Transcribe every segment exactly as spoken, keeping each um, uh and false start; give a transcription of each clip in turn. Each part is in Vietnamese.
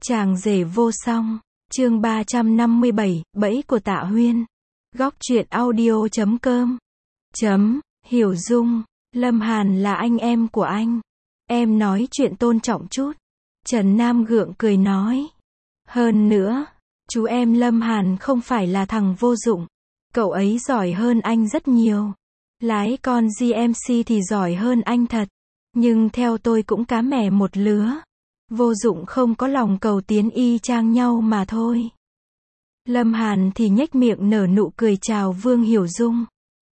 Chàng rể vô song, chương ba trăm năm mươi bảy, bẫy của Tạ Huyên. Góc truyện audio chấm com. Chấm, Hiểu Dung, Lâm Hàn là anh em của anh. Em nói chuyện tôn trọng chút. Trần Nam gượng cười nói. Hơn nữa, chú em Lâm Hàn không phải là thằng vô dụng. Cậu ấy giỏi hơn anh rất nhiều. Lái con giê em xê thì giỏi hơn anh thật. Nhưng theo tôi cũng cá mè một lứa. Vô dụng không có lòng cầu tiến y chang nhau mà thôi. Lâm Hàn thì nhếch miệng nở nụ cười chào Vương Hiểu Dung.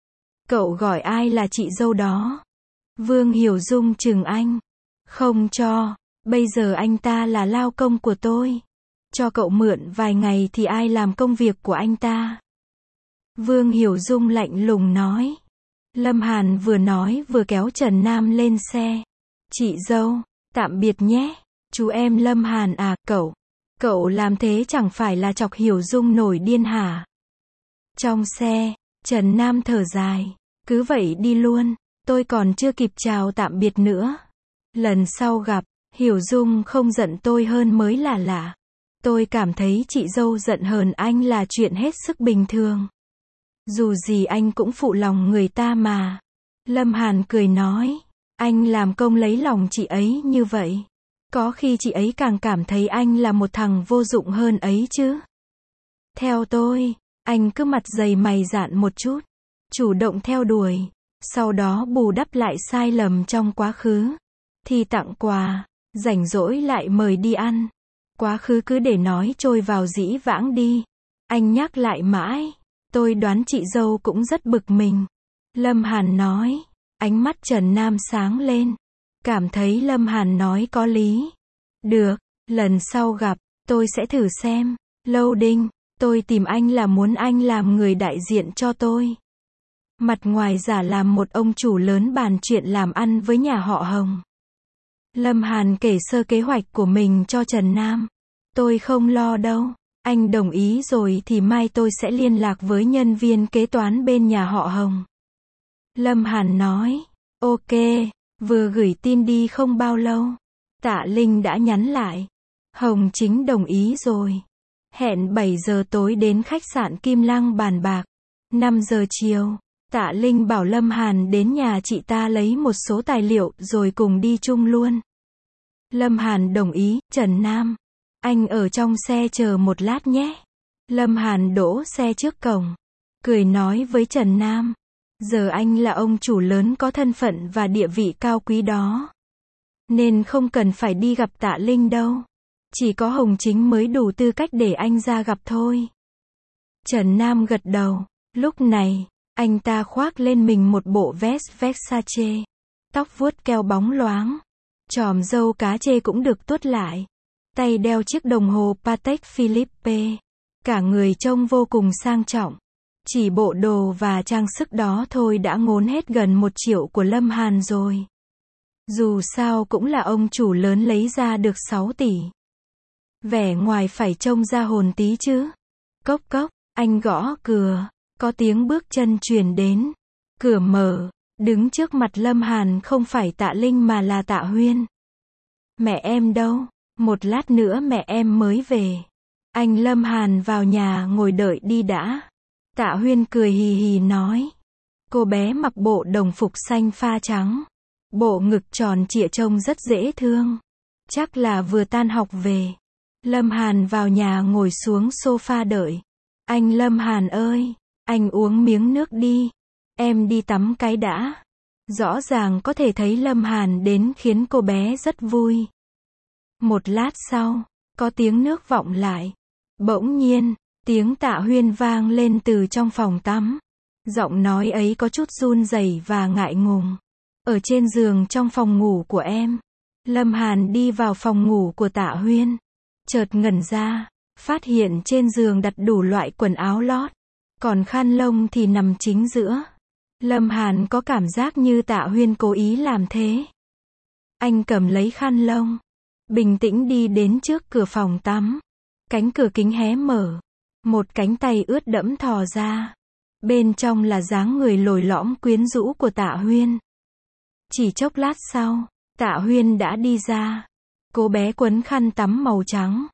Cậu gọi ai là chị dâu đó? Vương Hiểu Dung chừng anh. Không cho, bây giờ anh ta là lao công của tôi. Cho cậu mượn vài ngày thì ai làm công việc của anh ta? Vương Hiểu Dung lạnh lùng nói. Lâm Hàn vừa nói vừa kéo Trần Nam lên xe. Chị dâu, tạm biệt nhé. Chú em Lâm Hàn à, cậu, cậu làm thế chẳng phải là chọc Hiểu Dung nổi điên hả? Trong xe, Trần Nam thở dài, cứ vậy đi luôn, tôi còn chưa kịp chào tạm biệt nữa. Lần sau gặp, Hiểu Dung không giận tôi hơn mới là lạ. Tôi cảm thấy chị dâu giận hờn anh là chuyện hết sức bình thường. Dù gì anh cũng phụ lòng người ta mà. Lâm Hàn cười nói, anh làm công lấy lòng chị ấy như vậy. Có khi chị ấy càng cảm thấy anh là một thằng vô dụng hơn ấy chứ. Theo tôi, anh cứ mặt dày mày dạn một chút, chủ động theo đuổi, sau đó bù đắp lại sai lầm trong quá khứ. Thì tặng quà, rảnh rỗi lại mời đi ăn. Quá khứ cứ để nói trôi vào dĩ vãng đi. Anh nhắc lại mãi, tôi đoán chị dâu cũng rất bực mình. Lâm Hàn nói, ánh mắt Trần Nam sáng lên. Cảm thấy Lâm Hàn nói có lý. Được, lần sau gặp, tôi sẽ thử xem. Lâu Đinh, tôi tìm anh là muốn anh làm người đại diện cho tôi. Mặt ngoài giả làm một ông chủ lớn bàn chuyện làm ăn với nhà họ Hồng. Lâm Hàn kể sơ kế hoạch của mình cho Trần Nam. Tôi không lo đâu. Anh đồng ý rồi thì mai tôi sẽ liên lạc với nhân viên kế toán bên nhà họ Hồng. Lâm Hàn nói, ok. Vừa gửi tin đi không bao lâu, Tạ Linh đã nhắn lại. Hồng Chính đồng ý rồi. Hẹn bảy giờ tối đến khách sạn Kim Lăng bàn bạc. năm giờ chiều, Tạ Linh bảo Lâm Hàn đến nhà chị ta lấy một số tài liệu rồi cùng đi chung luôn. Lâm Hàn đồng ý. Trần Nam, anh ở trong xe chờ một lát nhé. Lâm Hàn đỗ xe trước cổng, cười nói với Trần Nam. Giờ anh là ông chủ lớn có thân phận và địa vị cao quý đó. Nên không cần phải đi gặp Tạ Linh đâu. Chỉ có Hồng Chính mới đủ tư cách để anh ra gặp thôi. Trần Nam gật đầu. Lúc này, anh ta khoác lên mình một bộ vest Versace. Tóc vuốt keo bóng loáng. Chòm râu cá chê cũng được tuốt lại. Tay đeo chiếc đồng hồ Patek Philippe. Cả người trông vô cùng sang trọng. Chỉ bộ đồ và trang sức đó thôi đã ngốn hết gần một triệu của Lâm Hàn rồi. Dù sao cũng là ông chủ lớn lấy ra được sáu tỷ. Vẻ ngoài phải trông ra hồn tí chứ. Cốc cốc, anh gõ cửa. Có tiếng bước chân truyền đến. Cửa mở. Đứng trước mặt Lâm Hàn không phải Tạ Linh mà là Tạ Huyên. Mẹ em đâu? Một lát nữa mẹ em mới về. Anh Lâm Hàn vào nhà ngồi đợi đi đã. Tạ Huyên cười hì hì nói. Cô bé mặc bộ đồng phục xanh pha trắng. Bộ ngực tròn trịa trông rất dễ thương. Chắc là vừa tan học về. Lâm Hàn vào nhà ngồi xuống sofa đợi. Anh Lâm Hàn ơi, anh uống miếng nước đi. Em đi tắm cái đã. Rõ ràng có thể thấy Lâm Hàn đến khiến cô bé rất vui. Một lát sau, có tiếng nước vọng lại. Bỗng nhiên, tiếng Tạ Huyên vang lên từ trong phòng tắm. Giọng nói ấy có chút run rẩy và ngại ngùng. Ở trên giường trong phòng ngủ của em. Lâm Hàn đi vào phòng ngủ của Tạ Huyên. Chợt ngẩn ra, phát hiện trên giường đặt đủ loại quần áo lót. Còn khăn lông thì nằm chính giữa. Lâm Hàn có cảm giác như Tạ Huyên cố ý làm thế. Anh cầm lấy khăn lông. Bình tĩnh đi đến trước cửa phòng tắm. Cánh cửa kính hé mở. Một cánh tay ướt đẫm thò ra. Bên trong là dáng người lồi lõm quyến rũ của Tạ Huyên. Chỉ chốc lát sau, Tạ Huyên đã đi ra. Cô bé quấn khăn tắm màu trắng.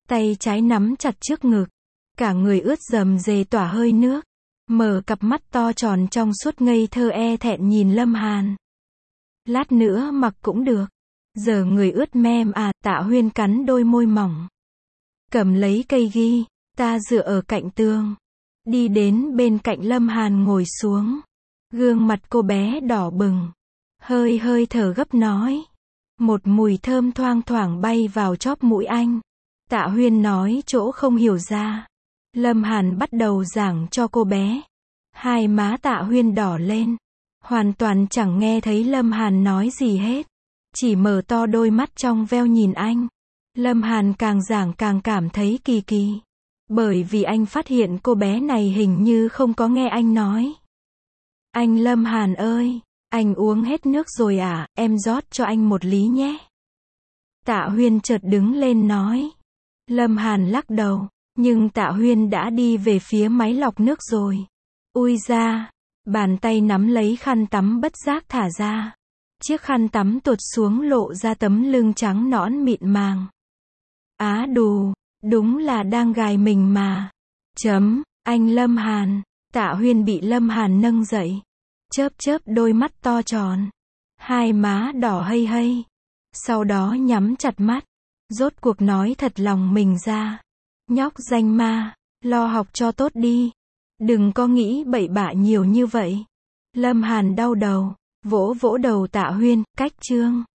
tay trái nắm chặt trước ngực, cả người ướt rầm rề tỏa hơi nước, mở cặp mắt to tròn trong suốt ngây thơ e thẹn nhìn Lâm Hàn. Lát nữa mặc cũng được. Giờ người ướt mem à, Tạ Huyên cắn đôi môi mỏng. Cầm lấy cây ghi, ta dựa ở cạnh tường. Đi đến bên cạnh Lâm Hàn ngồi xuống. Gương mặt cô bé đỏ bừng. Hơi hơi thở gấp nói. Một mùi thơm thoang thoảng bay vào chóp mũi anh. Tạ Huyên nói chỗ không hiểu ra. Lâm Hàn bắt đầu giảng cho cô bé. Hai má Tạ Huyên đỏ lên. Hoàn toàn chẳng nghe thấy Lâm Hàn nói gì hết. Chỉ mở to đôi mắt trong veo nhìn anh. Lâm Hàn càng giảng càng cảm thấy kỳ kỳ. Bởi vì anh phát hiện cô bé này hình như không có nghe anh nói. Anh Lâm Hàn ơi, anh uống hết nước rồi à, em rót cho anh một lý nhé. Tạ Huyên chợt đứng lên nói. Lâm Hàn lắc đầu, nhưng Tạ Huyên đã đi về phía máy lọc nước rồi. Ui ra, bàn tay nắm lấy khăn tắm bất giác thả ra. Chiếc khăn tắm tuột xuống lộ ra tấm lưng trắng nõn mịn màng. Á đù, đúng là đang gài mình mà. Chấm, anh Lâm Hàn. Tạ Huyên bị Lâm Hàn nâng dậy. Chớp chớp đôi mắt to tròn. Hai má đỏ hây hây. Sau đó nhắm chặt mắt. Rốt cuộc nói thật lòng mình ra. Nhóc danh ma, lo học cho tốt đi. Đừng có nghĩ bậy bạ nhiều như vậy. Lâm Hàn đau đầu, vỗ vỗ đầu Tạ Huyên, cách chương.